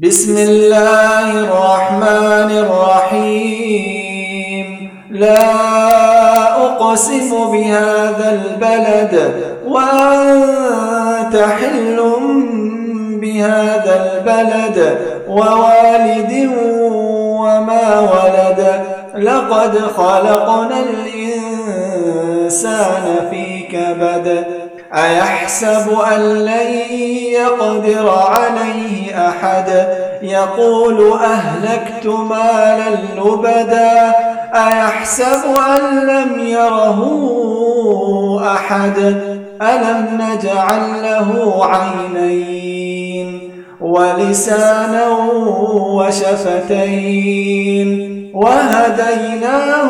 بسم الله الرحمن الرحيم. لا أقسم بهذا البلد وأنت حل بهذا البلد ووالد وما ولد. لقد خلقنا الإنسان في كبد. أيحسب أن لن يقدر عليه أحد. يقول أهلكت مالا لبدا. أيحسب أن لم يره أحد. ألم نجعل له عينين ولسانا وشفتين وهديناه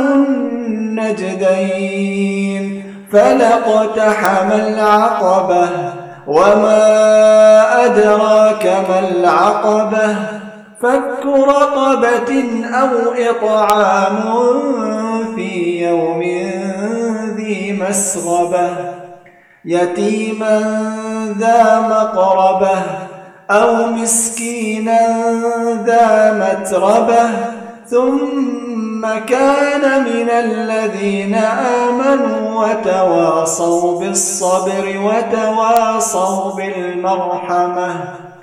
النجدين. فلاقتحم العقبة وما أدراك ما العقبة. فك رقبة أو إطعام في يوم ذي مسغبة يتيما ذا مقربة أو مسكينا ذا متربة ثم كان من الذين آمنوا وتواصوا بالصبر وتواصوا بالمرحمة.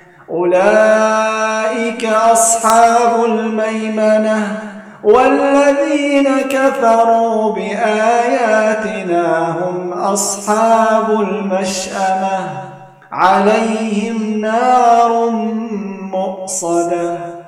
أولئك أصحاب الميمنة. والذين كفروا بآياتنا هم أصحاب المشأمة. عليهم نار مؤصدة.